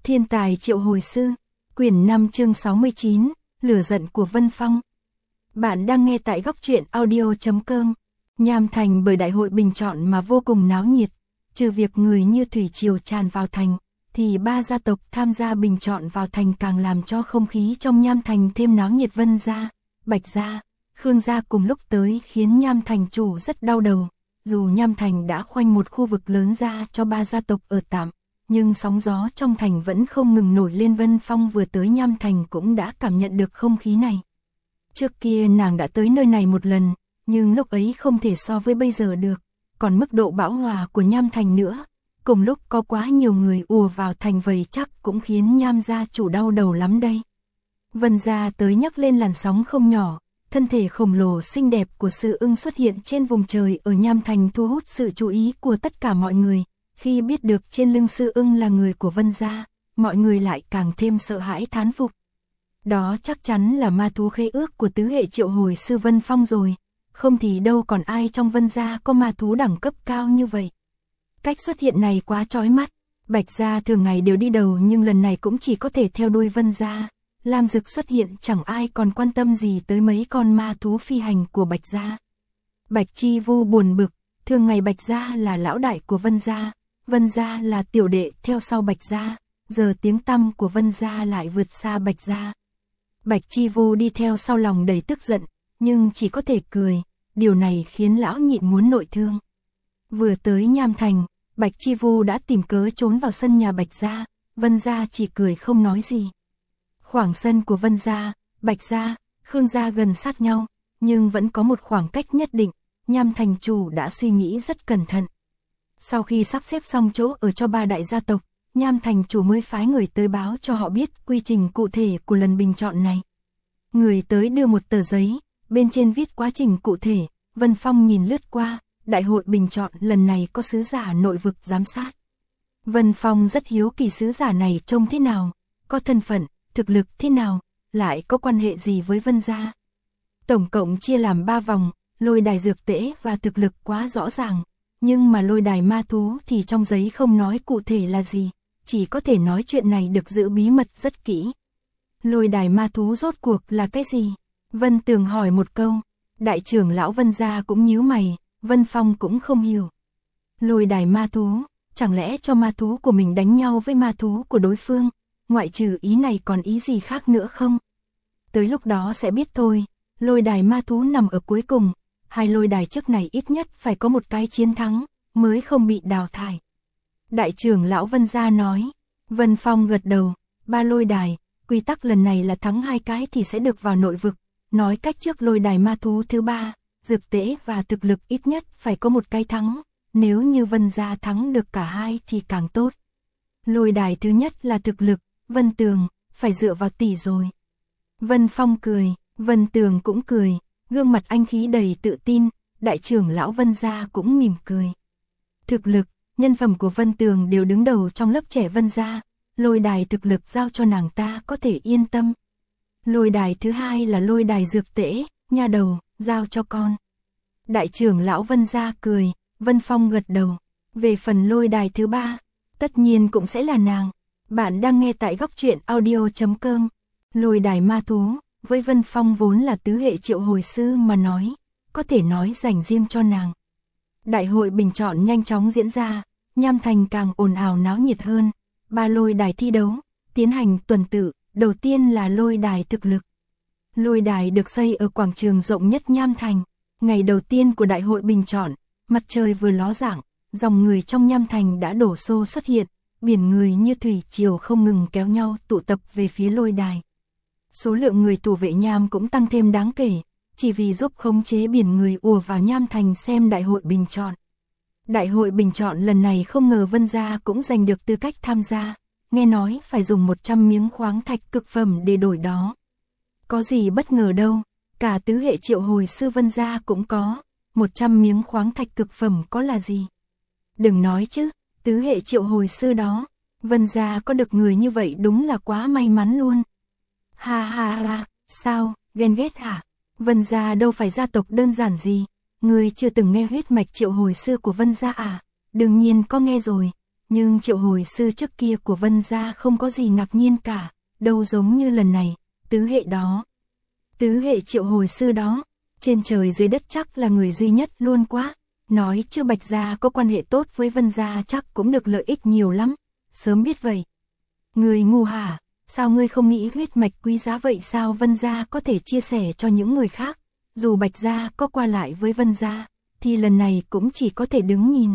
Thiên tài triệu hồi sư, quyển 5 chương 69, lửa giận của Vân Phong. Bạn đang nghe tại góc truyện audio.com. Nham Thành bởi đại hội bình chọn mà vô cùng náo nhiệt, trừ việc người như thủy triều tràn vào thành, thì ba gia tộc tham gia bình chọn vào thành càng làm cho không khí trong Nham Thành thêm náo nhiệt. Vân gia, Bạch gia, Khương gia cùng lúc tới khiến Nham Thành chủ rất đau đầu. Dù Nham Thành đã khoanh một khu vực lớn ra cho ba gia tộc ở tạm, nhưng sóng gió trong thành vẫn không ngừng nổi lên. Vân Phong vừa tới Nham Thành cũng đã cảm nhận được không khí này. Trước kia nàng đã tới nơi này một lần, nhưng lúc ấy không thể so với bây giờ được. Còn mức độ bão hòa của Nham Thành nữa, cùng lúc có quá nhiều người ùa vào thành vậy chắc cũng khiến Nham gia chủ đau đầu lắm đây. Vân gia tới nhấc lên làn sóng không nhỏ, thân thể khổng lồ xinh đẹp của Sư Ưng xuất hiện trên vùng trời ở Nham Thành thu hút sự chú ý của tất cả mọi người. Khi biết được trên lưng Sư Ưng là người của Vân gia, mọi người lại càng thêm sợ hãi thán phục. Đó chắc chắn là ma thú khế ước của tứ hệ triệu hồi sư Vân Phong rồi, không thì đâu còn ai trong Vân gia có ma thú đẳng cấp cao như vậy. Cách xuất hiện này quá chói mắt. Bạch gia thường ngày đều đi đầu nhưng lần này cũng chỉ có thể theo đuôi Vân gia. Lam Dực xuất hiện chẳng ai còn quan tâm gì tới mấy con ma thú phi hành của Bạch gia. Bạch Chi Vu buồn bực, thường ngày Bạch gia là lão đại của Vân gia là tiểu đệ theo sau Bạch gia, giờ tiếng tăm của Vân gia lại vượt xa Bạch gia. Bạch Chi Vu đi theo sau lòng đầy tức giận, nhưng chỉ có thể cười, điều này khiến lão nhịn muốn nội thương. Vừa tới Nham Thành, Bạch Chi Vu đã tìm cớ trốn vào sân nhà Bạch gia, Vân gia chỉ cười không nói gì. Khoảng sân của Vân gia, Bạch gia, Khương gia gần sát nhau, nhưng vẫn có một khoảng cách nhất định. Nham Thành chủ đã suy nghĩ rất cẩn thận. Sau khi sắp xếp xong chỗ ở cho ba đại gia tộc, Nham Thành chủ mới phái người tới báo cho họ biết quy trình cụ thể của lần bình chọn này. Người tới đưa một tờ giấy, bên trên viết quá trình cụ thể. Vân Phong nhìn lướt qua, đại hội bình chọn lần này có sứ giả nội vực giám sát. Vân Phong rất hiếu kỳ sứ giả này trông thế nào, có thân phận, thực lực thế nào, lại có quan hệ gì với Vân gia. Tổng cộng chia làm 3 vòng, lôi đài dược tễ và thực lực quá rõ ràng, nhưng mà lôi đài ma thú thì trong giấy không nói cụ thể là gì, chỉ có thể nói chuyện này được giữ bí mật rất kỹ. Lôi đài ma thú rốt cuộc là cái gì? Vân Tường hỏi một câu, đại trưởng lão Vân gia cũng nhíu mày, Vân Phong cũng không hiểu. Lôi đài ma thú, chẳng lẽ cho ma thú của mình đánh nhau với ma thú của đối phương, ngoại trừ ý này còn ý gì khác nữa không? Tới lúc đó sẽ biết thôi. Lôi đài ma thú nằm ở cuối cùng, hai lôi đài trước này ít nhất phải có một cái chiến thắng, mới không bị đào thải. Đại trưởng lão Vân gia nói. Vân Phong gật đầu, 3 lôi đài, quy tắc lần này là thắng 2 cái thì sẽ được vào nội vực. Nói cách trước lôi đài ma thú thứ 3, dược tễ và thực lực ít nhất phải có một cái thắng, nếu như Vân gia thắng được cả hai thì càng tốt. Lôi đài thứ nhất là thực lực, Vân Tường, phải dựa vào tỷ rồi. Vân Phong cười, Vân Tường cũng cười, gương mặt anh khí đầy tự tin, đại trưởng lão Vân gia cũng mỉm cười. Thực lực, nhân phẩm của Vân Tường đều đứng đầu trong lớp trẻ Vân gia, lôi đài thực lực giao cho nàng ta có thể yên tâm. Lôi đài thứ 2 là lôi đài dược tễ, nha đầu, giao cho con. Đại trưởng lão Vân gia cười, Vân Phong gật đầu. Về phần lôi đài thứ 3, tất nhiên cũng sẽ là nàng. Bạn đang nghe tại góc truyện audio.com. Lôi đài ma thú, với Vân Phong vốn là tứ hệ triệu hồi sư mà nói, có thể nói dành riêng cho nàng. Đại hội bình chọn nhanh chóng diễn ra, Nham Thành càng ồn ào náo nhiệt hơn. 3 lôi đài thi đấu, tiến hành tuần tự, đầu tiên là lôi đài thực lực. Lôi đài được xây ở quảng trường rộng nhất Nham Thành. Ngày đầu tiên của đại hội bình chọn, mặt trời vừa ló dạng, dòng người trong Nham Thành đã đổ xô xuất hiện, biển người như thủy triều không ngừng kéo nhau tụ tập về phía lôi đài. Số lượng người thủ vệ Nham cũng tăng thêm đáng kể, chỉ vì giúp khống chế biển người ùa vào Nham Thành xem đại hội bình chọn. Đại hội bình chọn lần này không ngờ Vân gia cũng giành được tư cách tham gia, nghe nói phải dùng 100 miếng khoáng thạch cực phẩm để đổi đó. Có gì bất ngờ đâu, cả tứ hệ triệu hồi sư Vân gia cũng có, 100 miếng khoáng thạch cực phẩm có là gì? Đừng nói chứ, tứ hệ triệu hồi sư đó, Vân gia có được người như vậy đúng là quá may mắn luôn. Ha ha ha, sao, ghen ghét hả? Vân gia đâu phải gia tộc đơn giản gì, ngươi chưa từng nghe huyết mạch triệu hồi sư của Vân gia à? Đương nhiên có nghe rồi, nhưng triệu hồi sư trước kia của Vân gia không có gì ngạc nhiên cả, đâu giống như lần này, tứ hệ đó. Tứ hệ triệu hồi sư đó, trên trời dưới đất chắc là người duy nhất luôn quá, nói chứ Bạch gia có quan hệ tốt với Vân gia chắc cũng được lợi ích nhiều lắm, sớm biết vậy. Người ngu hả, sao ngươi không nghĩ huyết mạch quý giá vậy sao Vân gia có thể chia sẻ cho những người khác, dù Bạch gia có qua lại với Vân gia, thì lần này cũng chỉ có thể đứng nhìn.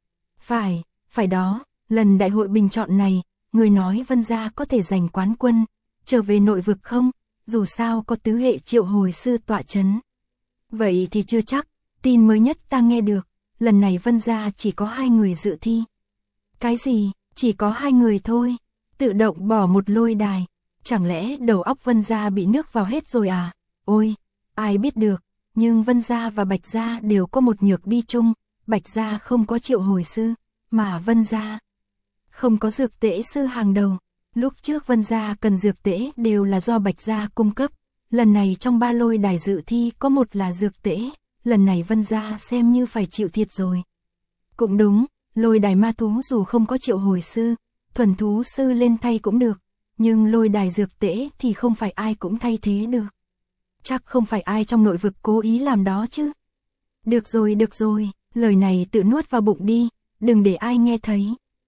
Phải đó, lần đại hội bình chọn này, người nói Vân gia có thể giành quán quân, trở về nội vực không, dù sao có tứ hệ triệu hồi sư tọa chấn. Vậy thì chưa chắc, tin mới nhất ta nghe được, lần này Vân gia chỉ có 2 người dự thi. Cái gì, chỉ có 2 người thôi, tự động bỏ một lôi đài, chẳng lẽ đầu óc Vân gia bị nước vào hết rồi à? Ôi, ai biết được, nhưng Vân gia và Bạch gia đều có một nhược đi chung, Bạch gia không có triệu hồi sư, mà Vân gia không có dược tễ sư hàng đầu. Lúc trước Vân gia cần dược tễ đều là do Bạch gia cung cấp, lần này trong 3 lôi đài dự thi có một là dược tễ, lần này Vân gia xem như phải chịu thiệt rồi. Cũng đúng, lôi đài ma thú dù không có triệu hồi sư, thuần thú sư lên thay cũng được, nhưng lôi đài dược tễ thì không phải ai cũng thay thế được. Chắc không phải ai trong nội vực cố ý làm đó chứ. Được rồi, lời này tự nuốt vào bụng đi, đừng để ai nghe thấy.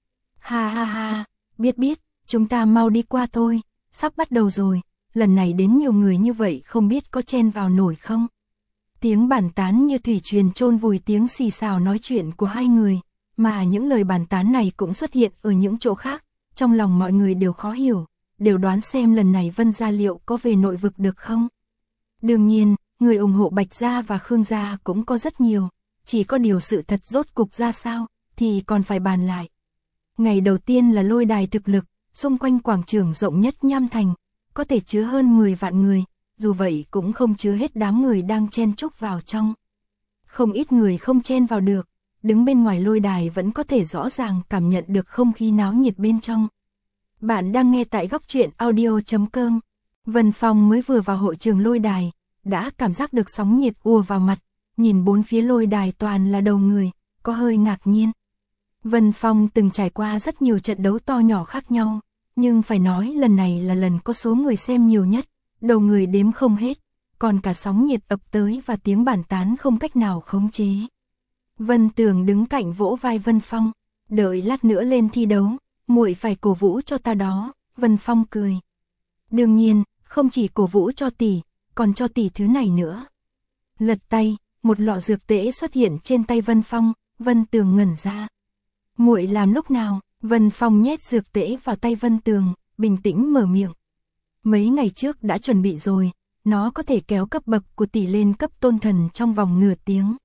Ha, biết, chúng ta mau đi qua thôi, sắp bắt đầu rồi, lần này đến nhiều người như vậy không biết có chen vào nổi không. Tiếng bàn tán như thủy truyền chôn vùi tiếng xì xào nói chuyện của 2 người, mà những lời bàn tán này cũng xuất hiện ở những chỗ khác, trong lòng mọi người đều khó hiểu, đều đoán xem lần này Vân gia liệu có về nội vực được không. Đương nhiên, người ủng hộ Bạch gia và Khương gia cũng có rất nhiều, chỉ có điều sự thật rốt cục ra sao, thì còn phải bàn lại. Ngày đầu tiên là lôi đài thực lực, xung quanh quảng trường rộng nhất Nham Thành, có thể chứa hơn 10 vạn người, dù vậy cũng không chứa hết đám người đang chen chúc vào trong. Không ít người không chen vào được, đứng bên ngoài lôi đài vẫn có thể rõ ràng cảm nhận được không khí náo nhiệt bên trong. Bạn đang nghe tại góc truyện audio.com. Vân Phong mới vừa vào hội trường lôi đài, đã cảm giác được sóng nhiệt ùa vào mặt, nhìn bốn phía lôi đài toàn là đầu người, có hơi ngạc nhiên. Vân Phong từng trải qua rất nhiều trận đấu to nhỏ khác nhau, nhưng phải nói lần này là lần có số người xem nhiều nhất, đầu người đếm không hết, còn cả sóng nhiệt ập tới và tiếng bàn tán không cách nào khống chế. Vân Tường đứng cạnh vỗ vai Vân Phong, đợi lát nữa lên thi đấu, muội phải cổ vũ cho ta đó, Vân Phong cười. Đương nhiên, không chỉ cổ vũ cho tỷ, còn cho tỷ thứ này nữa. Lật tay, một lọ dược tễ xuất hiện trên tay Vân Phong, Vân Tường ngẩn ra. Muội làm lúc nào? Vân Phong nhét dược tễ vào tay Vân Tường, bình tĩnh mở miệng. Mấy ngày trước đã chuẩn bị rồi, nó có thể kéo cấp bậc của tỷ lên cấp tôn thần trong vòng nửa tiếng.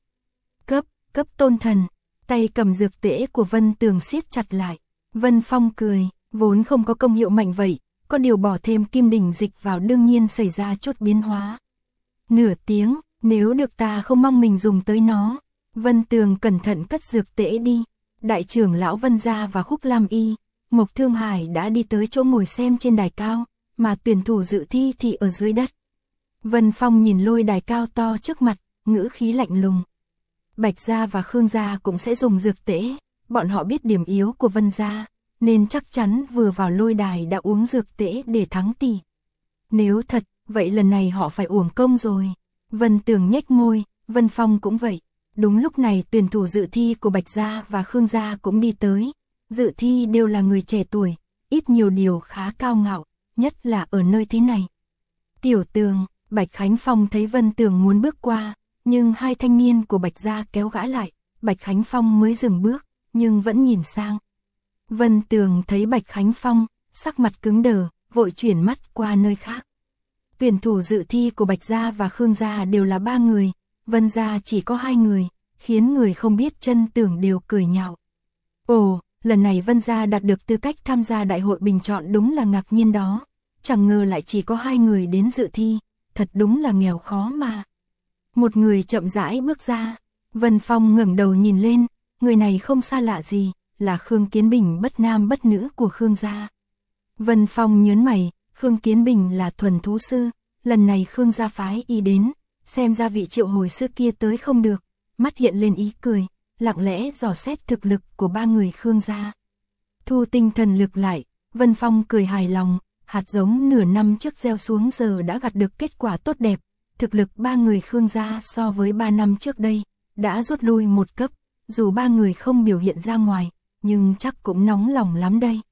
Cấp tôn thần, tay cầm dược tễ của Vân Tường siết chặt lại. Vân Phong cười, vốn không có công hiệu mạnh vậy, có điều bỏ thêm kim đỉnh dịch vào đương nhiên xảy ra chút biến hóa. Nửa tiếng, nếu được ta không mong mình dùng tới nó. Vân Tường cẩn thận cất dược tễ đi. Đại trưởng lão Vân gia và Khúc Lam Y, Mộc Thương Hải đã đi tới chỗ ngồi xem trên đài cao, mà tuyển thủ dự thi thì ở dưới đất. Vân Phong nhìn lôi đài cao to trước mặt, ngữ khí lạnh lùng. Bạch gia và Khương gia cũng sẽ dùng dược tễ, bọn họ biết điểm yếu của Vân gia, nên chắc chắn vừa vào lôi đài đã uống dược tễ để thắng tỷ. Nếu thật, vậy lần này họ phải uổng công rồi. Vân Tường nhếch môi, Vân Phong cũng vậy. Đúng lúc này tuyển thủ dự thi của Bạch gia và Khương gia cũng đi tới. Dự thi đều là người trẻ tuổi, ít nhiều điều khá cao ngạo, nhất là ở nơi thế này. Tiểu Tường, Bạch Khánh Phong thấy Vân Tường muốn bước qua, nhưng 2 thanh niên của Bạch gia kéo gã lại, Bạch Khánh Phong mới dừng bước, nhưng vẫn nhìn sang. Vân Tường thấy Bạch Khánh Phong, sắc mặt cứng đờ, vội chuyển mắt qua nơi khác. Tuyển thủ dự thi của Bạch gia và Khương gia đều là 3 người, Vân gia chỉ có 2 người, khiến người không biết chân tưởng đều cười nhạo. Ồ, lần này Vân gia đạt được tư cách tham gia đại hội bình chọn đúng là ngạc nhiên đó, chẳng ngờ lại chỉ có 2 người đến dự thi, thật đúng là nghèo khó mà. Một người chậm rãi bước ra, Vân Phong ngẩng đầu nhìn lên, người này không xa lạ gì, là Khương Kiến Bình bất nam bất nữ của Khương gia. Vân Phong nhớn mày, Khương Kiến Bình là thuần thú sư, lần này Khương gia phái y đến, xem ra vị triệu hồi sư kia tới không được, mắt hiện lên ý cười, lặng lẽ dò xét thực lực của 3 người Khương gia. Thu tinh thần lực lại, Vân Phong cười hài lòng, hạt giống nửa năm trước gieo xuống giờ đã gặt được kết quả tốt đẹp, thực lực ba người Khương gia so với 3 năm trước đây, đã rút lui một cấp, dù ba người không biểu hiện ra ngoài, nhưng chắc cũng nóng lòng lắm đây.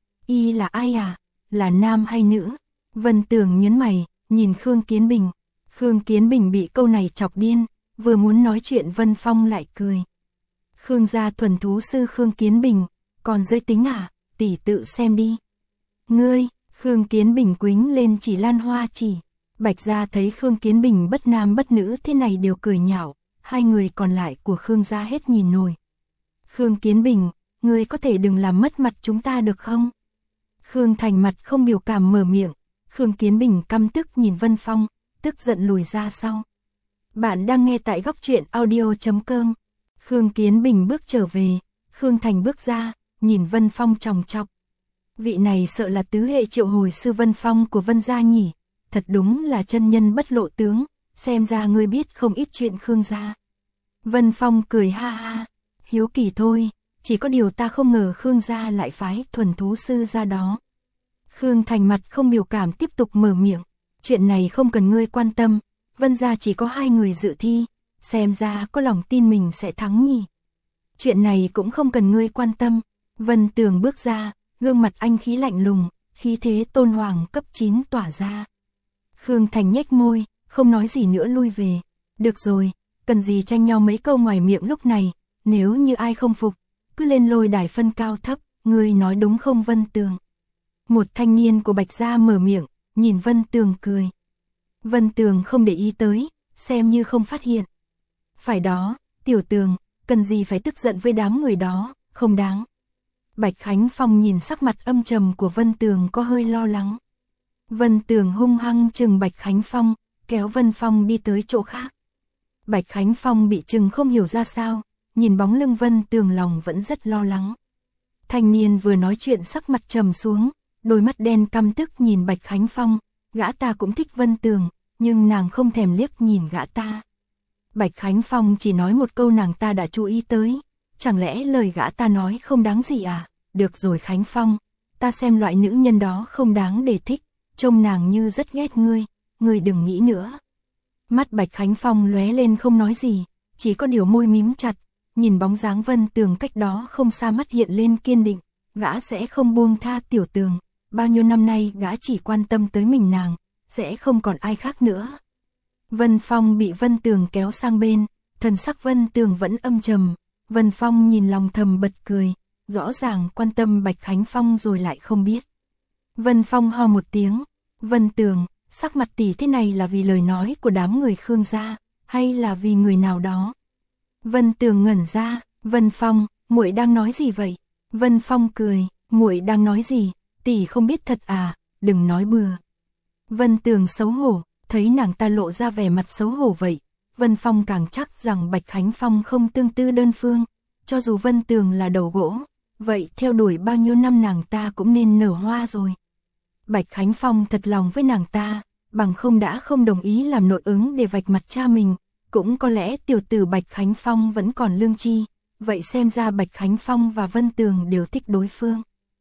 Y là ai à? Là nam hay nữ? Vân Tường nhớn mày, nhìn Khương Kiến Bình. Khương Kiến Bình bị câu này chọc điên, vừa muốn nói chuyện Vân Phong lại cười. Khương gia thuần thú sư Khương Kiến Bình, còn giới tính à? Tỷ tự xem đi. Ngươi, Khương Kiến Bình quính lên chỉ Lan Hoa chỉ. Bạch gia thấy Khương Kiến Bình bất nam bất nữ thế này đều cười nhạo, hai người còn lại của Khương gia hết nhìn nổi. Khương Kiến Bình, ngươi có thể đừng làm mất mặt chúng ta được không? Khương Thành mặt không biểu cảm mở miệng, Khương Kiến Bình căm tức nhìn Vân Phong, tức giận lùi ra sau. Bạn đang nghe tại góc truyện audio.com. Khương Kiến Bình bước trở về, Khương Thành bước ra, nhìn Vân Phong chòng chọc. Vị này sợ là tứ hệ triệu hồi sư Vân Phong của Vân gia nhỉ, thật đúng là chân nhân bất lộ tướng, xem ra ngươi biết không ít chuyện Khương gia. Vân Phong cười ha ha, hiếu kỳ thôi, chỉ có điều ta không ngờ Khương gia lại phái thuần thú sư ra đó. Khương Thành mặt không biểu cảm tiếp tục mở miệng, chuyện này không cần ngươi quan tâm, Vân gia chỉ có 2 người dự thi, xem ra có lòng tin mình sẽ thắng nhỉ. Chuyện này cũng không cần ngươi quan tâm. Vân Tường bước ra, gương mặt anh khí lạnh lùng, khí thế tôn hoàng cấp 9 tỏa ra. Khương Thành nhếch môi, không nói gì nữa lui về. Được rồi, cần gì tranh nhau mấy câu ngoài miệng lúc này, nếu như ai không phục, cứ lên lôi đài phân cao thấp, ngươi nói đúng không Vân Tường? Một thanh niên của Bạch gia mở miệng, nhìn Vân Tường cười. Vân Tường không để ý tới, xem như không phát hiện. Phải đó, Tiểu Tường, cần gì phải tức giận với đám người đó, không đáng. Bạch Khánh Phong nhìn sắc mặt âm trầm của Vân Tường có hơi lo lắng. Vân Tường hung hăng chừng Bạch Khánh Phong, kéo Vân Phong đi tới chỗ khác. Bạch Khánh Phong bị chừng không hiểu ra sao, nhìn bóng lưng Vân Tường lòng vẫn rất lo lắng. Thanh niên vừa nói chuyện sắc mặt trầm xuống, đôi mắt đen căm tức nhìn Bạch Khánh Phong, gã ta cũng thích Vân Tường, nhưng nàng không thèm liếc nhìn gã ta. Bạch Khánh Phong chỉ nói một câu nàng ta đã chú ý tới, chẳng lẽ lời gã ta nói không đáng gì à? Được rồi Khánh Phong, ta xem loại nữ nhân đó không đáng để thích, trông nàng như rất ghét ngươi đừng nghĩ nữa. Mắt Bạch Khánh Phong lóe lên không nói gì, chỉ có điều môi mím chặt, nhìn bóng dáng Vân Tường cách đó không xa mắt hiện lên kiên định, gã sẽ không buông tha Tiểu Tường, bao nhiêu năm nay gã chỉ quan tâm tới mình nàng, sẽ không còn ai khác nữa. Vân Phong bị Vân Tường kéo sang bên, thần sắc Vân Tường vẫn âm trầm, Vân Phong nhìn lòng thầm bật cười, rõ ràng quan tâm Bạch Khánh Phong rồi lại không biết. Vân Phong ho một tiếng, Vân Tường, sắc mặt tỷ thế này là vì lời nói của đám người Khương gia, hay là vì người nào đó? Vân Tường ngẩn ra, Vân Phong, muội đang nói gì vậy? Vân Phong cười, muội đang nói gì? Tỷ không biết thật à, đừng nói bừa. Vân Tường xấu hổ, thấy nàng ta lộ ra vẻ mặt xấu hổ vậy, Vân Phong càng chắc rằng Bạch Khánh Phong không tương tư đơn phương, cho dù Vân Tường là đầu gỗ, vậy theo đuổi bao nhiêu năm nàng ta cũng nên nở hoa rồi. Bạch Khánh Phong thật lòng với nàng ta, bằng không đã không đồng ý làm nội ứng để vạch mặt cha mình, cũng có lẽ tiểu tử Bạch Khánh Phong vẫn còn lương tri, vậy xem ra Bạch Khánh Phong và Vân Tường đều thích đối phương.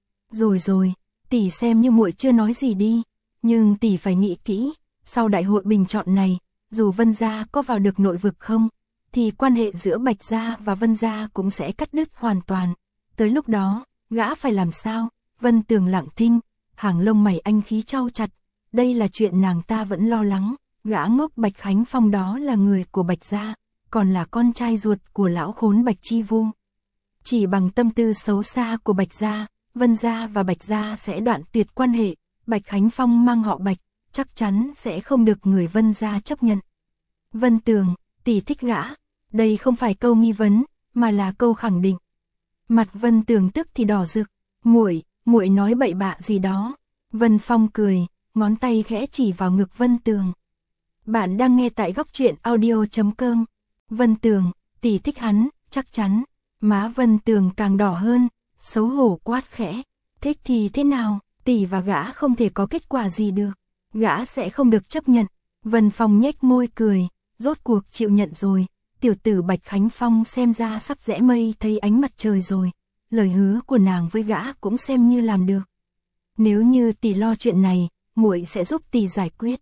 Rồi, tỷ xem như muội chưa nói gì đi, nhưng tỷ phải nghĩ kỹ, sau đại hội bình chọn này, dù Vân gia có vào được nội vực không, thì quan hệ giữa Bạch gia và Vân gia cũng sẽ cắt đứt hoàn toàn. Tới lúc đó, gã phải làm sao? Vân Tường lặng thinh, hàng lông mày anh khí chau chặt, đây là chuyện nàng ta vẫn lo lắng, gã ngốc Bạch Khánh Phong đó là người của Bạch gia, còn là con trai ruột của lão khốn Bạch Chi Vu. Chỉ bằng tâm tư xấu xa của Bạch gia, Vân gia và Bạch gia sẽ đoạn tuyệt quan hệ, Bạch Khánh Phong mang họ Bạch, chắc chắn sẽ không được người Vân gia chấp nhận. Vân Tường, tỷ thích gã, đây không phải câu nghi vấn, mà là câu khẳng định. Mặt Vân Tường tức thì đỏ rực, muội nói bậy bạ gì đó. Vân Phong cười, ngón tay khẽ chỉ vào ngực Vân Tường. Bạn đang nghe tại góc truyện audio.com. Vân Tường, tỷ thích hắn, chắc chắn. Má Vân Tường càng đỏ hơn, xấu hổ quát khẽ. Thích thì thế nào, tỷ và gã không thể có kết quả gì được. Gã sẽ không được chấp nhận. Vân Phong nhếch môi cười, rốt cuộc chịu nhận rồi. Tiểu tử Bạch Khánh Phong xem ra sắp rẽ mây thấy ánh mặt trời rồi. lời hứa của nàng với gã cũng xem như làm được. Nếu như tỷ lo chuyện này, muội sẽ giúp tỷ giải quyết.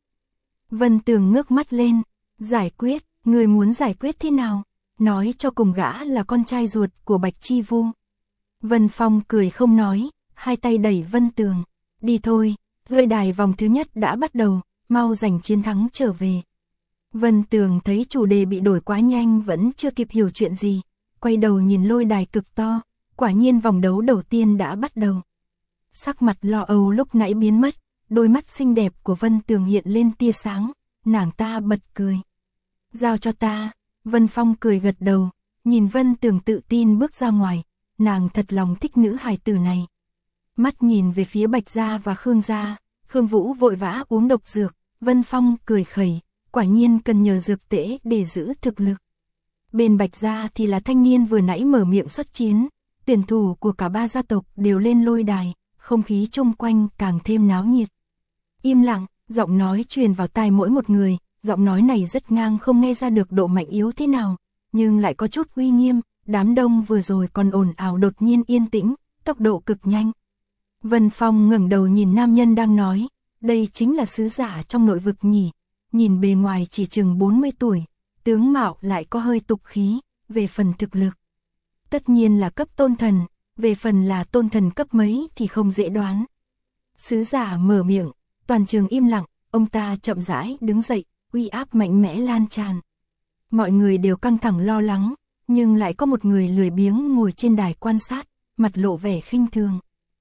Vân Tường ngước mắt lên, giải quyết, người muốn giải quyết thế nào? Nói cho cùng gã là con trai ruột của Bạch Chi Vu. Vân Phong cười không nói, hai tay đẩy Vân Tường, đi thôi, lôi đài vòng thứ nhất đã bắt đầu, mau giành chiến thắng trở về. Vân Tường thấy chủ đề bị đổi quá nhanh vẫn chưa kịp hiểu chuyện gì, quay đầu nhìn lôi đài cực to, quả nhiên vòng đấu đầu tiên đã bắt đầu. Sắc mặt lo âu lúc nãy biến mất, đôi mắt xinh đẹp của Vân Tường hiện lên tia sáng, nàng ta bật cười. Giao cho ta, Vân Phong cười gật đầu, nhìn Vân Tường tự tin bước ra ngoài, nàng thật lòng thích nữ hài tử này. Mắt nhìn về phía Bạch Gia và Khương Gia, Khương Vũ vội vã uống độc dược, Vân Phong cười khẩy, quả nhiên cần nhờ dược tễ để giữ thực lực. Bên Bạch Gia thì là thanh niên vừa nãy mở miệng xuất chiến, tuyển thủ của cả ba gia tộc đều lên lôi đài, không khí chung quanh càng thêm náo nhiệt. Im lặng, giọng nói truyền vào tai mỗi một người, giọng nói này rất ngang không nghe ra được độ mạnh yếu thế nào, nhưng lại có chút uy nghiêm, đám đông vừa rồi còn ồn ào đột nhiên yên tĩnh, tốc độ cực nhanh. Vân Phong ngẩng đầu nhìn nam nhân đang nói, đây chính là sứ giả trong nội vực nhỉ, nhìn bề ngoài chỉ chừng 40 tuổi, tướng mạo lại có hơi tục khí, về phần thực lực. Tất nhiên là cấp tôn thần, về phần là tôn thần cấp mấy thì không dễ đoán. Sứ giả mở miệng, toàn trường im lặng, ông ta chậm rãi đứng dậy, uy áp mạnh mẽ lan tràn. Mọi người đều căng thẳng lo lắng, nhưng lại có một người lười biếng ngồi trên đài quan sát, mặt lộ vẻ khinh thường.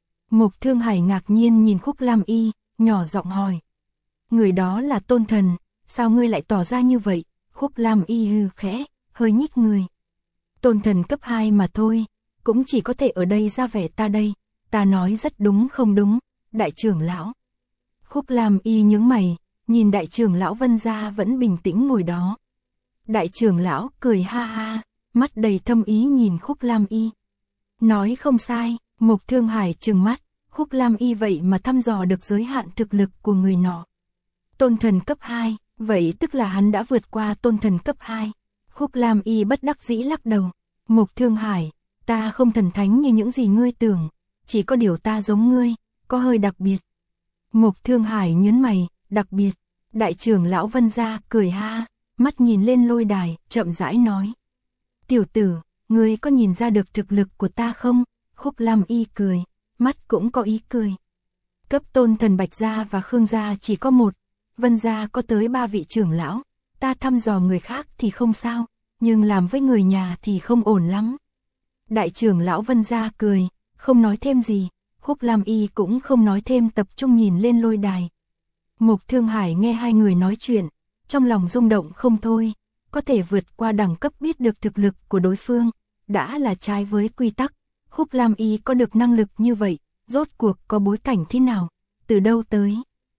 Mục Thương Hải ngạc nhiên nhìn Khúc Lam Y, nhỏ giọng hỏi. Người đó là tôn thần, sao ngươi lại tỏ ra như vậy? Khúc Lam Y hừ khẽ, hơi nhích người. Tôn thần cấp 2 mà thôi, cũng chỉ có thể ở đây ra vẻ ta đây, ta nói rất đúng không đúng, đại trưởng lão. Khúc Lam Y nhướng mày, nhìn đại trưởng lão Vân Gia vẫn bình tĩnh ngồi đó. Đại trưởng lão cười ha ha, mắt đầy thâm ý nhìn Khúc Lam Y. Nói không sai, Mục Thương Hải trừng mắt, Khúc Lam Y vậy mà thăm dò được giới hạn thực lực của người nọ. Tôn thần cấp 2, vậy tức là hắn đã vượt qua tôn thần cấp 2. Khúc Lam Y bất đắc dĩ lắc đầu. Mục Thương Hải, ta không thần thánh như những gì ngươi tưởng, chỉ có điều ta giống ngươi, có hơi đặc biệt. Mục Thương Hải nhướng mày, đặc biệt. Đại trưởng lão Vân Gia cười ha, mắt nhìn lên lôi đài, chậm rãi nói. Tiểu tử, ngươi có nhìn ra được thực lực của ta không? Khúc Lam Y cười, mắt cũng có ý cười. Cấp tôn thần Bạch Gia và Khương Gia chỉ có một, Vân Gia có tới 3 vị trưởng lão, ta thăm dò người khác thì không sao, nhưng làm với người nhà thì không ổn lắm. Đại trưởng lão Vân Gia cười, không nói thêm gì, Khúc Lam Y cũng không nói thêm, tập trung nhìn lên lôi đài. Mục Thương Hải nghe hai người nói chuyện, trong lòng rung động không thôi, có thể vượt qua đẳng cấp biết được thực lực của đối phương, đã là trái với quy tắc. Khúc Lam Y có được năng lực như vậy, rốt cuộc có bối cảnh thế nào, từ đâu tới.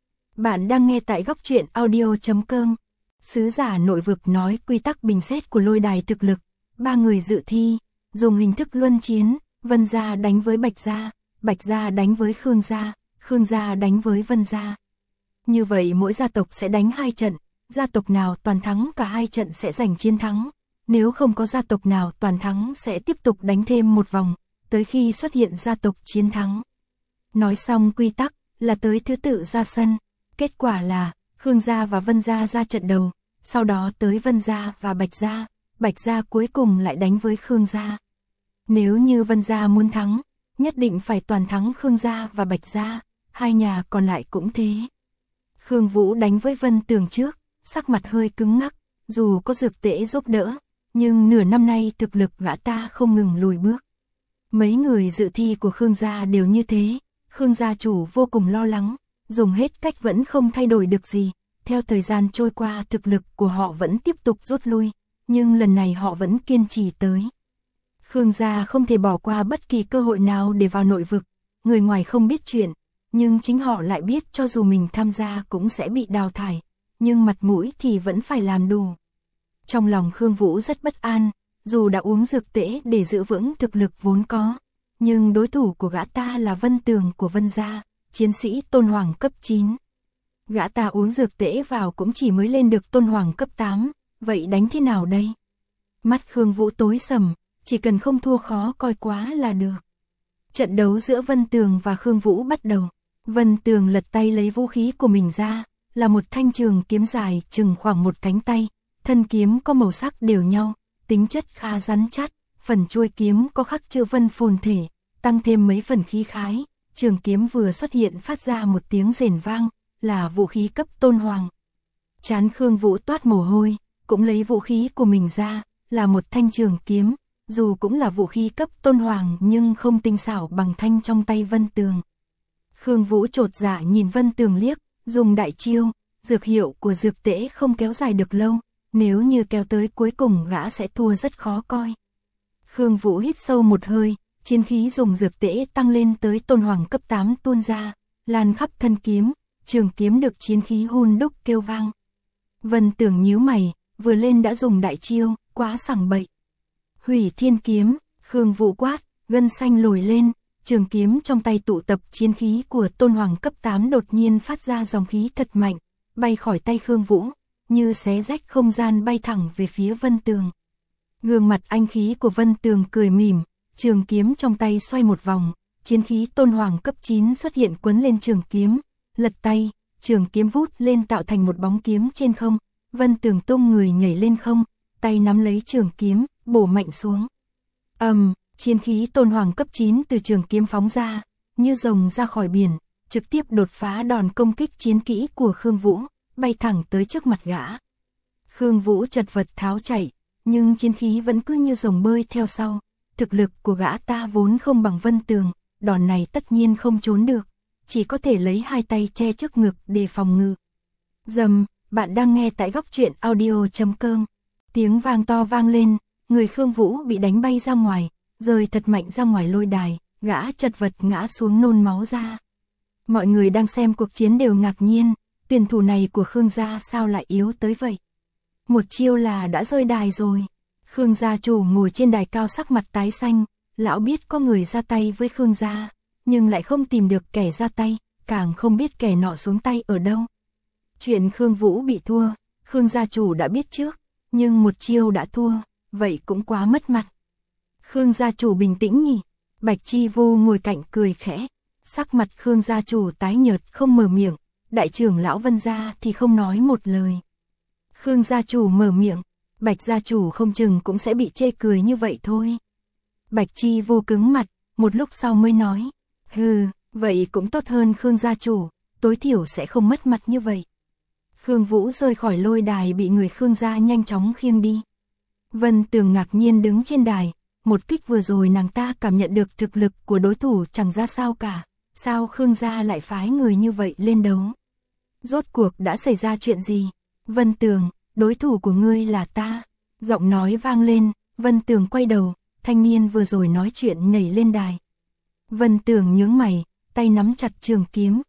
Bạn đang nghe tại góc truyện audio.com. Sứ giả nội vực nói quy tắc bình xét của lôi đài thực lực, 3 người dự thi, dùng hình thức luân chiến, Vân Gia đánh với Bạch Gia, Bạch Gia đánh với Khương Gia, Khương Gia đánh với Vân Gia. Như vậy mỗi gia tộc sẽ đánh 2 trận, gia tộc nào toàn thắng cả 2 trận sẽ giành chiến thắng, nếu không có gia tộc nào toàn thắng sẽ tiếp tục đánh thêm một vòng, tới khi xuất hiện gia tộc chiến thắng. Nói xong quy tắc, là tới thứ tự ra sân, kết quả là Khương Gia và Vân Gia ra trận đầu, sau đó tới Vân Gia và Bạch Gia cuối cùng lại đánh với Khương Gia. Nếu như Vân Gia muốn thắng, nhất định phải toàn thắng Khương Gia và Bạch Gia, hai nhà còn lại cũng thế. Khương Vũ đánh với Vân Tường trước, sắc mặt hơi cứng ngắc, dù có dược tễ giúp đỡ, nhưng nửa năm nay thực lực gã ta không ngừng lùi bước. Mấy người dự thi của Khương Gia đều như thế, Khương gia chủ vô cùng lo lắng, dùng hết cách vẫn không thay đổi được gì, theo thời gian trôi qua thực lực của họ vẫn tiếp tục rút lui, nhưng lần này họ vẫn kiên trì tới. Khương gia không thể bỏ qua bất kỳ cơ hội nào để vào nội vực, người ngoài không biết chuyện, nhưng chính họ lại biết cho dù mình tham gia cũng sẽ bị đào thải, nhưng mặt mũi thì vẫn phải làm đủ. Trong lòng Khương Vũ rất bất an, dù đã uống dược tễ để giữ vững thực lực vốn có, nhưng đối thủ của gã ta là Vân Tường của Vân Gia, chiến sĩ tôn hoàng cấp 9. Gã ta uống dược tễ vào cũng chỉ mới lên được tôn hoàng cấp 8, vậy đánh thế nào đây? Mắt Khương Vũ tối sầm, chỉ cần không thua khó coi quá là được. Trận đấu giữa Vân Tường và Khương Vũ bắt đầu. Vân Tường lật tay lấy vũ khí của mình ra, là một thanh trường kiếm dài chừng khoảng một cánh tay, thân kiếm có màu sắc đều nhau, tính chất khá rắn chắc, phần chuôi kiếm có khắc chữ Vân phồn thể, tăng thêm mấy phần khí khái, trường kiếm vừa xuất hiện phát ra một tiếng rền vang, là vũ khí cấp tôn hoàng. Trán Khương Vũ toát mồ hôi, cũng lấy vũ khí của mình ra, là một thanh trường kiếm, dù cũng là vũ khí cấp tôn hoàng nhưng không tinh xảo bằng thanh trong tay Vân Tường. Khương Vũ chột dạ nhìn Vân Tường liếc, dùng đại chiêu, dược hiệu của dược tễ không kéo dài được lâu, nếu như kéo tới cuối cùng gã sẽ thua rất khó coi. Khương Vũ hít sâu một hơi, chiến khí dùng dược tễ tăng lên tới tôn hoàng cấp 8 tuôn ra, lan khắp thân kiếm, trường kiếm được chiến khí hun đúc kêu vang. Vân Tường nhíu mày, vừa lên đã dùng đại chiêu, quá sảng bậy. Hủy Thiên kiếm, Khương Vũ quát, gân xanh lồi lên, trường kiếm trong tay tụ tập chiến khí của tôn hoàng cấp 8 đột nhiên phát ra dòng khí thật mạnh, bay khỏi tay Khương Vũ, như xé rách không gian bay thẳng về phía Vân Tường. Gương mặt anh khí của Vân Tường cười mỉm, trường kiếm trong tay xoay một vòng, chiến khí tôn hoàng cấp 9 xuất hiện quấn lên trường kiếm, lật tay, trường kiếm vút lên tạo thành một bóng kiếm trên không, Vân Tường tung người nhảy lên không, tay nắm lấy trường kiếm, bổ mạnh xuống. Chiến khí tôn hoàng cấp 9 từ trường kiếm phóng ra, như rồng ra khỏi biển, trực tiếp đột phá đòn công kích chiến kỹ của Khương Vũ, bay thẳng tới trước mặt gã. Khương Vũ chật vật tháo chạy, nhưng chiến khí vẫn cứ như rồng bơi theo sau. Thực lực của gã ta vốn không bằng Vân Tường, đòn này tất nhiên không trốn được, chỉ có thể lấy hai tay che trước ngực để phòng ngự. Dầm, bạn đang nghe tại góc truyện audio.com. Tiếng vang to vang lên, người Khương Vũ bị đánh bay ra ngoài, rơi thật mạnh ra ngoài lôi đài, gã chật vật ngã xuống nôn máu ra. Mọi người đang xem cuộc chiến đều ngạc nhiên, tuyển thủ này của Khương gia sao lại yếu tới vậy? Một chiêu là đã rơi đài rồi. Khương gia chủ ngồi trên đài cao sắc mặt tái xanh, lão biết có người ra tay với Khương gia, nhưng lại không tìm được kẻ ra tay, càng không biết kẻ nọ xuống tay ở đâu. Chuyện Khương Vũ bị thua, Khương gia chủ đã biết trước, nhưng một chiêu đã thua, vậy cũng quá mất mặt. Khương gia chủ bình tĩnh nhỉ? Bạch Chi Vô ngồi cạnh cười khẽ, sắc mặt Khương gia chủ tái nhợt không mở miệng, đại trưởng lão Vân gia thì không nói một lời. Khương gia chủ mở miệng, Bạch gia chủ không chừng cũng sẽ bị chê cười như vậy thôi. Bạch Chi Vô cứng mặt, một lúc sau mới nói, vậy cũng tốt hơn Khương gia chủ, tối thiểu sẽ không mất mặt như vậy. Khương Vũ rơi khỏi lôi đài bị người Khương gia nhanh chóng khiêng đi. Vân Tường ngạc nhiên đứng trên đài, một kích vừa rồi nàng ta cảm nhận được thực lực của đối thủ chẳng ra sao cả, sao Khương gia lại phái người như vậy lên đấu? Rốt cuộc đã xảy ra chuyện gì? Vân Tường, đối thủ của ngươi là ta. Giọng nói vang lên, Vân Tường quay đầu, thanh niên vừa rồi nói chuyện nhảy lên đài. Vân Tường nhướng mày, tay nắm chặt trường kiếm.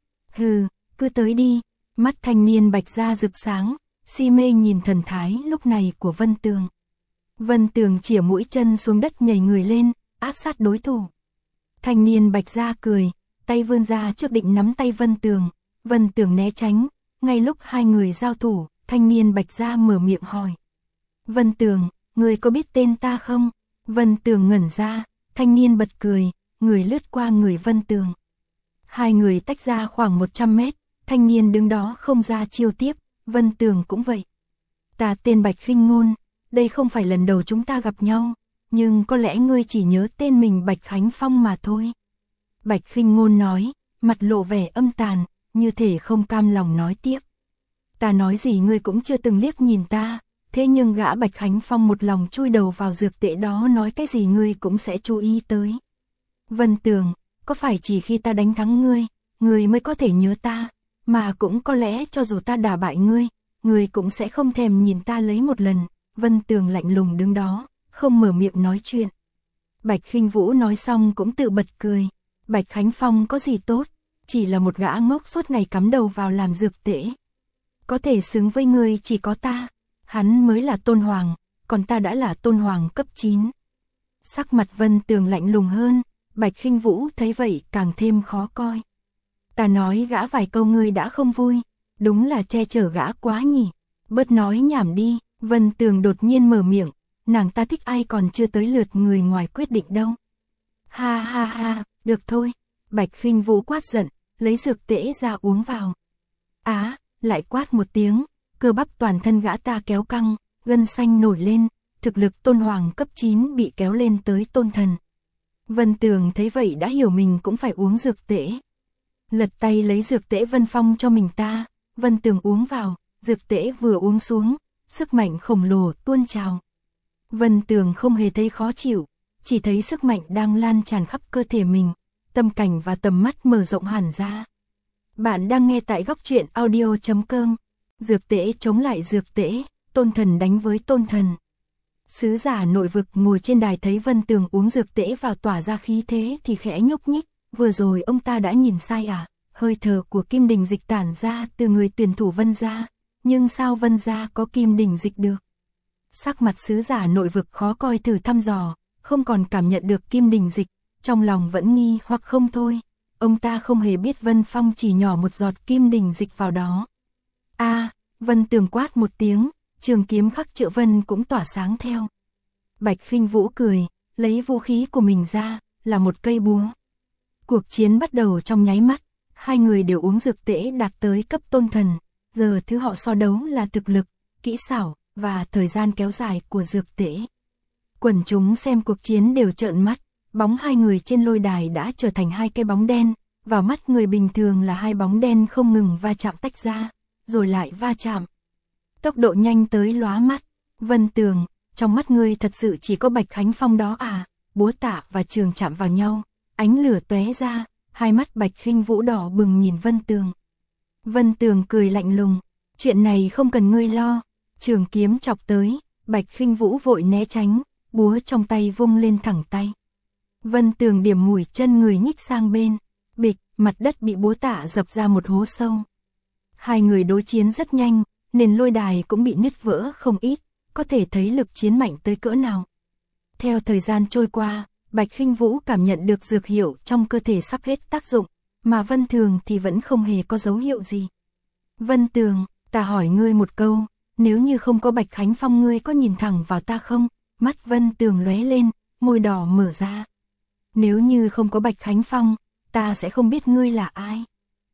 Cứ tới đi. Mắt thanh niên Bạch gia rực sáng, si mê nhìn thần thái lúc này của Vân Tường. Vân Tường chĩa mũi chân xuống đất nhảy người lên, áp sát đối thủ. Thanh niên Bạch gia cười, tay vươn ra trước định nắm tay Vân Tường. Vân Tường né tránh, ngay lúc hai người giao thủ, thanh niên Bạch gia mở miệng hỏi. Vân Tường, người có biết tên ta không? Vân Tường ngẩn ra, thanh niên bật cười, người lướt qua người Vân Tường. Hai người tách ra khoảng 100 mét, thanh niên đứng đó không ra chiêu tiếp, Vân Tường cũng vậy. Ta tên Bạch Khinh Ngôn, đây không phải lần đầu chúng ta gặp nhau, nhưng có lẽ ngươi chỉ nhớ tên mình Bạch Khánh Phong mà thôi. Bạch Khinh Ngôn nói, mặt lộ vẻ âm tàn, như thể không cam lòng nói tiếp. Ta nói gì ngươi cũng chưa từng liếc nhìn ta, thế nhưng gã Bạch Khánh Phong một lòng chui đầu vào dược tệ đó nói cái gì ngươi cũng sẽ chú ý tới. Vân Tường, có phải chỉ khi ta đánh thắng ngươi mới có thể nhớ ta, mà cũng có lẽ cho dù ta đả bại ngươi cũng sẽ không thèm nhìn ta lấy một lần. Vân Tường lạnh lùng đứng đó, không mở miệng nói chuyện. Bạch Khinh Vũ nói xong cũng tự bật cười. Bạch Khánh Phong có gì tốt, chỉ là một gã ngốc suốt ngày cắm đầu vào làm dược tễ. Có thể xứng với ngươi chỉ có ta, hắn mới là tôn hoàng, còn ta đã là tôn hoàng cấp 9. Sắc mặt Vân Tường lạnh lùng hơn, Bạch Khinh Vũ thấy vậy càng thêm khó coi. Ta nói gã vài câu ngươi đã không vui, đúng là che chở gã quá nhỉ. Bớt nói nhảm đi. Vân Tường đột nhiên mở miệng, nàng ta thích ai còn chưa tới lượt người ngoài quyết định đâu. Ha ha ha, Được thôi, Bạch Khinh Vũ quát giận, lấy dược tễ ra uống vào. Á, lại quát một tiếng, cơ bắp toàn thân gã ta kéo căng, gân xanh nổi lên, thực lực tôn hoàng cấp 9 bị kéo lên tới tôn thần. Vân Tường thấy vậy đã hiểu mình cũng phải uống dược tễ. Lật tay lấy dược tễ Vân Phong cho mình ta, Vân Tường uống vào, dược tễ vừa uống xuống, sức mạnh khổng lồ tuôn trào. Vân Tường không hề thấy khó chịu, chỉ thấy sức mạnh đang lan tràn khắp cơ thể mình, tâm cảnh và tầm mắt mở rộng hẳn ra. Bạn đang nghe tại góc truyện audio.com. Dược tễ chống lại dược tễ, tôn thần đánh với tôn thần. Sứ giả nội vực ngồi trên đài thấy Vân Tường uống dược tễ vào tỏa ra khí thế thì khẽ nhúc nhích, vừa rồi ông ta đã nhìn sai à, hơi thở của kim đình dịch tản ra từ người tuyển thủ Vân gia, nhưng sao Vân gia có kim đình dịch được? Sắc mặt sứ giả nội vực khó coi thử thăm dò, không còn cảm nhận được kim đình dịch, trong lòng vẫn nghi hoặc không thôi. Ông ta không hề biết Vân Phong chỉ nhỏ một giọt kim đình dịch vào đó. Vân Tường quát một tiếng, trường kiếm khắc chữ Vân cũng tỏa sáng theo. Bạch Khinh Vũ cười, lấy vũ khí của mình ra, là một cây búa. Cuộc chiến bắt đầu trong nháy mắt, hai người đều uống dược tễ đạt tới cấp tôn thần, giờ thứ họ so đấu là thực lực, kỹ xảo, và thời gian kéo dài của dược tễ. Quần chúng xem cuộc chiến đều trợn mắt, bóng hai người trên lôi đài đã trở thành hai cái bóng đen, vào mắt người bình thường là hai bóng đen không ngừng va chạm tách ra, rồi lại va chạm. Tốc độ nhanh tới lóa mắt. Vân Tường, trong mắt ngươi thật sự chỉ có Bạch Khánh Phong đó à? Búa tạ và trường chạm vào nhau, ánh lửa tóe ra, hai mắt Bạch Khinh Vũ đỏ bừng nhìn Vân Tường. Vân Tường cười lạnh lùng, chuyện này không cần ngươi lo. Trường kiếm chọc tới, Bạch Khinh Vũ vội né tránh, búa trong tay vung lên thẳng tay. Vân Tường điểm mũi chân người nhích sang bên, bịch, mặt đất bị búa tạ dập ra một hố sâu. Hai người đối chiến rất nhanh, nền lôi đài cũng bị nứt vỡ không ít, có thể thấy lực chiến mạnh tới cỡ nào. Theo thời gian trôi qua, Bạch Khinh Vũ cảm nhận được dược hiệu trong cơ thể sắp hết tác dụng, mà Vân Tường thì vẫn không hề có dấu hiệu gì. Vân Tường, ta hỏi ngươi một câu, nếu như không có Bạch Khánh Phong ngươi có nhìn thẳng vào ta không? Mắt Vân Tường lóe lên, môi đỏ mở ra. Nếu như không có Bạch Khánh Phong, ta sẽ không biết ngươi là ai.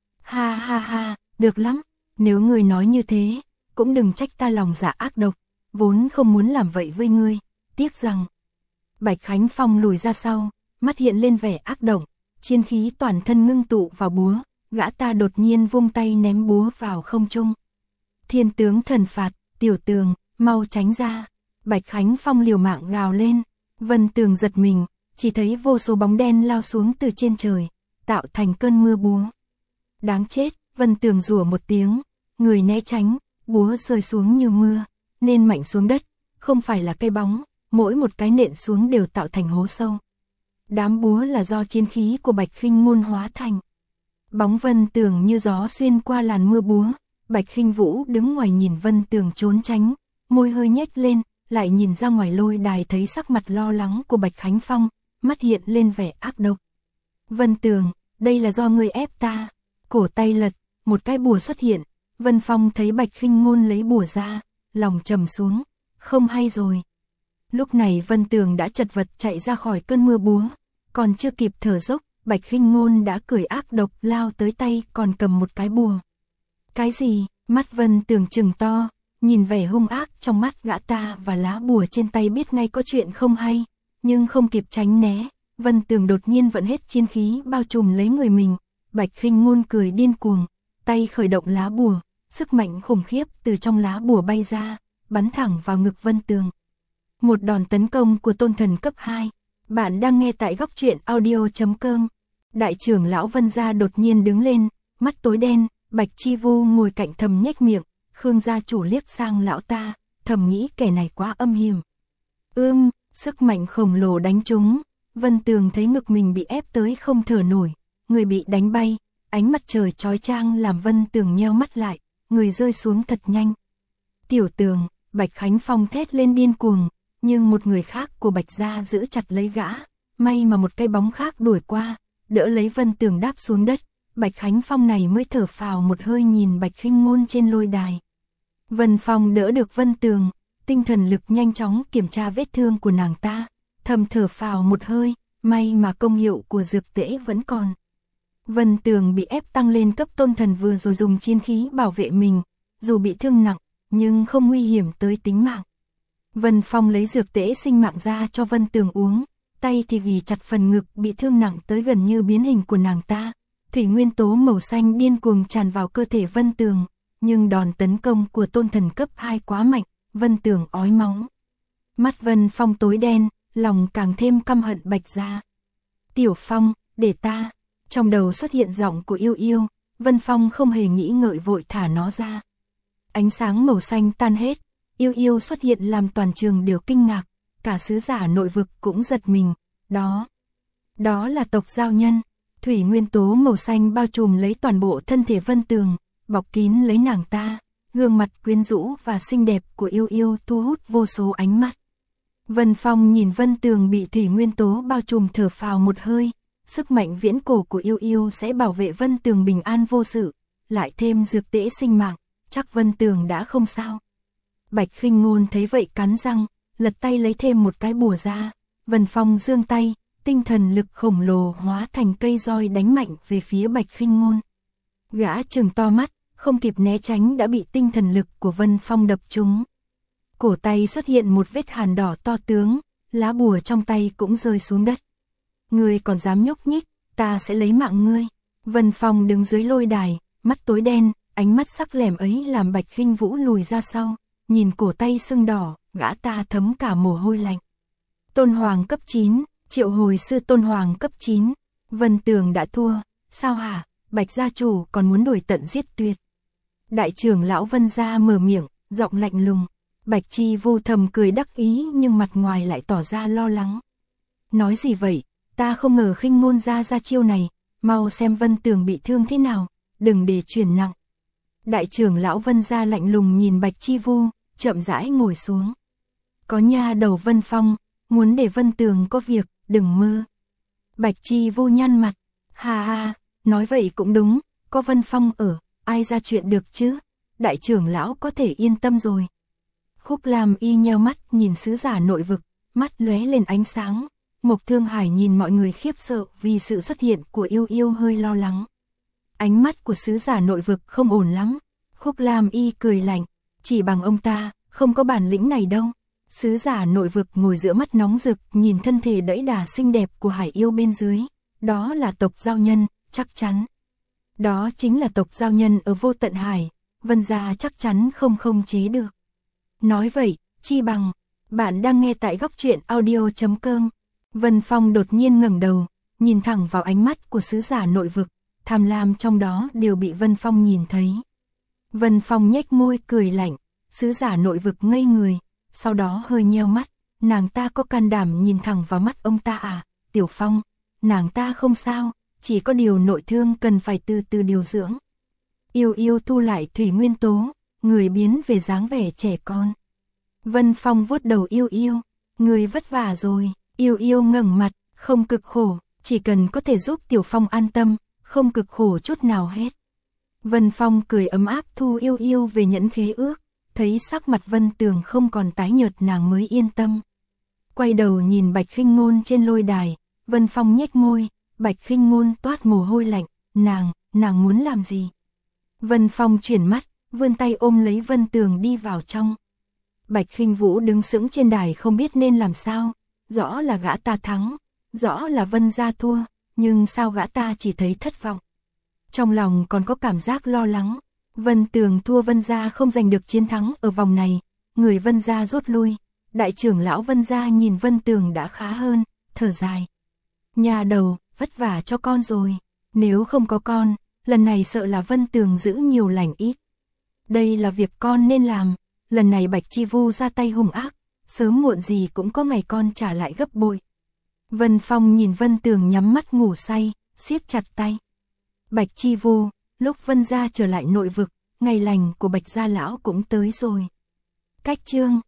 Ha ha ha, được lắm, nếu ngươi nói như thế, cũng đừng trách ta lòng dạ ác độc, vốn không muốn làm vậy với ngươi, tiếc rằng. Bạch Khánh Phong lùi ra sau, mắt hiện lên vẻ ác động, chiến khí toàn thân ngưng tụ vào búa, gã ta đột nhiên vung tay ném búa vào không trung. Thiên tướng thần phạt, Tiểu Tường, mau tránh ra. Bạch Khánh Phong liều mạng gào lên, Vân Tường giật mình, chỉ thấy vô số bóng đen lao xuống từ trên trời, tạo thành cơn mưa búa. Đáng chết, Vân Tường rủa một tiếng, người né tránh, búa rơi xuống như mưa, nên mạnh xuống đất, không phải là cây bóng, mỗi một cái nện xuống đều tạo thành hố sâu. Đám búa là do chiến khí của Bạch Khinh Ngôn hóa thành. Bóng Vân Tường như gió xuyên qua làn mưa búa, Bạch Khinh Vũ đứng ngoài nhìn Vân Tường trốn tránh, môi hơi nhếch lên, lại nhìn ra ngoài lôi đài thấy sắc mặt lo lắng của Bạch Khánh Phong, mắt hiện lên vẻ ác độc. Vân Tường, đây là do ngươi ép ta. Cổ tay lật, một cái bùa xuất hiện, Vân Phong thấy Bạch Khinh Ngôn lấy bùa ra, lòng trầm xuống, không hay rồi. Lúc này Vân Tường đã chật vật chạy ra khỏi cơn mưa búa, còn chưa kịp thở dốc, Bạch Khinh Ngôn đã cười ác độc lao tới tay còn cầm một cái bùa. Cái gì? Mắt Vân Tường trừng to, nhìn vẻ hung ác trong mắt gã ta và lá bùa trên tay biết ngay có chuyện không hay, nhưng không kịp tránh né, Vân Tường đột nhiên vận hết chiến khí bao trùm lấy người mình. Bạch Khinh Ngôn cười điên cuồng, tay khởi động lá bùa, sức mạnh khủng khiếp từ trong lá bùa bay ra, bắn thẳng vào ngực Vân Tường. Một đòn tấn công của tôn thần cấp 2. Bạn đang nghe tại góc truyện audio.com. Đại trưởng lão Vân gia đột nhiên đứng lên, mắt tối đen, Bạch Chi Vu ngồi cạnh thầm nhếch miệng, Khương gia chủ liếc sang lão ta, thầm nghĩ kẻ này quá âm hiểm. Sức mạnh khổng lồ đánh trúng, Vân Tường thấy ngực mình bị ép tới không thở nổi, người bị đánh bay, ánh mặt trời chói chang làm Vân Tường nheo mắt lại, người rơi xuống thật nhanh. Tiểu Tường, Bạch Khánh Phong thét lên điên cuồng, nhưng một người khác của Bạch gia giữ chặt lấy gã, may mà một cái bóng khác đuổi qua, đỡ lấy Vân Tường đáp xuống đất, Bạch Khánh Phong này mới thở phào một hơi nhìn Bạch Khinh Ngôn trên lôi đài. Vân Phong đỡ được Vân Tường, tinh thần lực nhanh chóng kiểm tra vết thương của nàng ta, thầm thở phào một hơi, may mà công hiệu của dược tễ vẫn còn. Vân Tường bị ép tăng lên cấp tôn thần vừa rồi dùng chiến khí bảo vệ mình, dù bị thương nặng, nhưng không nguy hiểm tới tính mạng. Vân Phong lấy dược tễ sinh mạng ra cho Vân Tường uống, tay thì ghi chặt phần ngực bị thương nặng tới gần như biến hình của nàng ta. Thủy nguyên tố màu xanh điên cuồng tràn vào cơ thể Vân Tường, nhưng đòn tấn công của tôn thần cấp 2 quá mạnh, Vân Tường ói máu. Mắt Vân Phong tối đen, lòng càng thêm căm hận Bạch Gia. Tiểu Phong, để ta. Trong đầu xuất hiện giọng của Yêu Yêu, Vân Phong không hề nghĩ ngợi vội thả nó ra. Ánh sáng màu xanh tan hết, Yêu Yêu xuất hiện làm toàn trường đều kinh ngạc, cả sứ giả nội vực cũng giật mình, đó là tộc giao nhân. Thủy nguyên tố màu xanh bao trùm lấy toàn bộ thân thể Vân Tường, bọc kín lấy nàng ta, gương mặt quyến rũ và xinh đẹp của Yêu Yêu thu hút vô số ánh mắt. Vân Phong nhìn Vân Tường bị thủy nguyên tố bao trùm thở phào một hơi, sức mạnh viễn cổ của Yêu Yêu sẽ bảo vệ Vân Tường bình an vô sự, lại thêm dược tễ sinh mạng, chắc Vân Tường đã không sao. Bạch Khinh Ngôn thấy vậy cắn răng, lật tay lấy thêm một cái bùa ra, Vân Phong giương tay, tinh thần lực khổng lồ hóa thành cây roi đánh mạnh về phía Bạch Khinh Ngôn. Gã trừng to mắt, không kịp né tránh đã bị tinh thần lực của Vân Phong đập trúng. Cổ tay xuất hiện một vết hàn đỏ to tướng, lá bùa trong tay cũng rơi xuống đất. Ngươi còn dám nhúc nhích, ta sẽ lấy mạng ngươi. Vân Phong đứng dưới lôi đài, mắt tối đen, ánh mắt sắc lẻm ấy làm Bạch Khinh Vũ lùi ra sau, nhìn cổ tay sưng đỏ, gã ta thấm cả mồ hôi lạnh. Tôn Hoàng cấp 9, triệu hồi sư Tôn Hoàng cấp 9, Vân Tường đã thua, sao hả? Bạch gia chủ còn muốn đuổi tận giết tuyệt. Đại trưởng lão Vân gia mở miệng, giọng lạnh lùng. Bạch Chi Vu thầm cười đắc ý nhưng mặt ngoài lại tỏ ra lo lắng. Nói gì vậy, ta không ngờ Khinh Ngôn ra chiêu này, mau xem Vân Tường bị thương thế nào, đừng để chuyển nặng. Đại trưởng lão Vân gia lạnh lùng nhìn Bạch Chi Vu, chậm rãi ngồi xuống. Có nha đầu Vân Phong, muốn để Vân Tường có việc, đừng mơ. Bạch Chi Vu nhăn mặt, ha ha, nói vậy cũng đúng, có Vân Phong ở, ai ra chuyện được chứ, đại trưởng lão có thể yên tâm rồi. Khúc Lam Y nheo mắt nhìn sứ giả nội vực, mắt lóe lên ánh sáng. Mộc Thương Hải nhìn mọi người khiếp sợ vì sự xuất hiện của Yêu Yêu hơi lo lắng. Ánh mắt của sứ giả nội vực không ổn lắm. Khúc Lam Y cười lạnh, chỉ bằng ông ta, không có bản lĩnh này đâu. Sứ giả nội vực ngồi giữa mắt nóng rực nhìn thân thể đẫy đà xinh đẹp của Hải Yêu bên dưới. Đó là tộc giao nhân, chắc chắn. Đó chính là tộc giao nhân ở Vô Tận Hải, Vân gia chắc chắn không chế được. Nói vậy, chi bằng, bạn đang nghe tại góc truyện audio.com. Vân Phong đột nhiên ngẩng đầu, nhìn thẳng vào ánh mắt của sứ giả nội vực, tham lam trong đó đều bị Vân Phong nhìn thấy. Vân Phong nhếch môi cười lạnh, sứ giả nội vực ngây người, sau đó hơi nheo mắt, nàng ta có can đảm nhìn thẳng vào mắt ông ta à, Tiểu Phong, nàng ta không sao, chỉ có điều nội thương cần phải từ từ điều dưỡng. Yêu Yêu thu lại thủy nguyên tố, người biến về dáng vẻ trẻ con. Vân Phong vuốt đầu Yêu Yêu, người vất vả rồi. Yêu Yêu ngẩng mặt, không cực khổ, chỉ cần có thể giúp Tiểu Phong an tâm, không cực khổ chút nào hết. Vân Phong cười ấm áp thu Yêu Yêu về nhẫn khế ước, thấy sắc mặt Vân Tường không còn tái nhợt nàng mới yên tâm. Quay đầu nhìn Bạch Khinh Ngôn trên lôi đài, Vân Phong nhếch môi, Bạch Khinh Ngôn toát mồ hôi lạnh, nàng muốn làm gì? Vân Phong chuyển mắt, vươn tay ôm lấy Vân Tường đi vào trong. Bạch Khinh Vũ đứng sững trên đài không biết nên làm sao. Rõ là gã ta thắng, rõ là Vân gia thua, nhưng sao gã ta chỉ thấy thất vọng. Trong lòng còn có cảm giác lo lắng, Vân Tường thua Vân gia không giành được chiến thắng ở vòng này, người Vân gia rút lui, đại trưởng lão Vân gia nhìn Vân Tường đã khá hơn, thở dài. Nhà đầu, vất vả cho con rồi, nếu không có con, lần này sợ là Vân Tường giữ nhiều lành ít. Đây là việc con nên làm, lần này Bạch Chi Vu ra tay hung ác. Sớm muộn gì cũng có ngày con trả lại gấp bội. Vân Phong nhìn Vân Tường nhắm mắt ngủ say, siết chặt tay. Bạch Chi Vu, lúc Vân gia trở lại nội vực, ngày lành của Bạch gia lão cũng tới rồi. Cách chương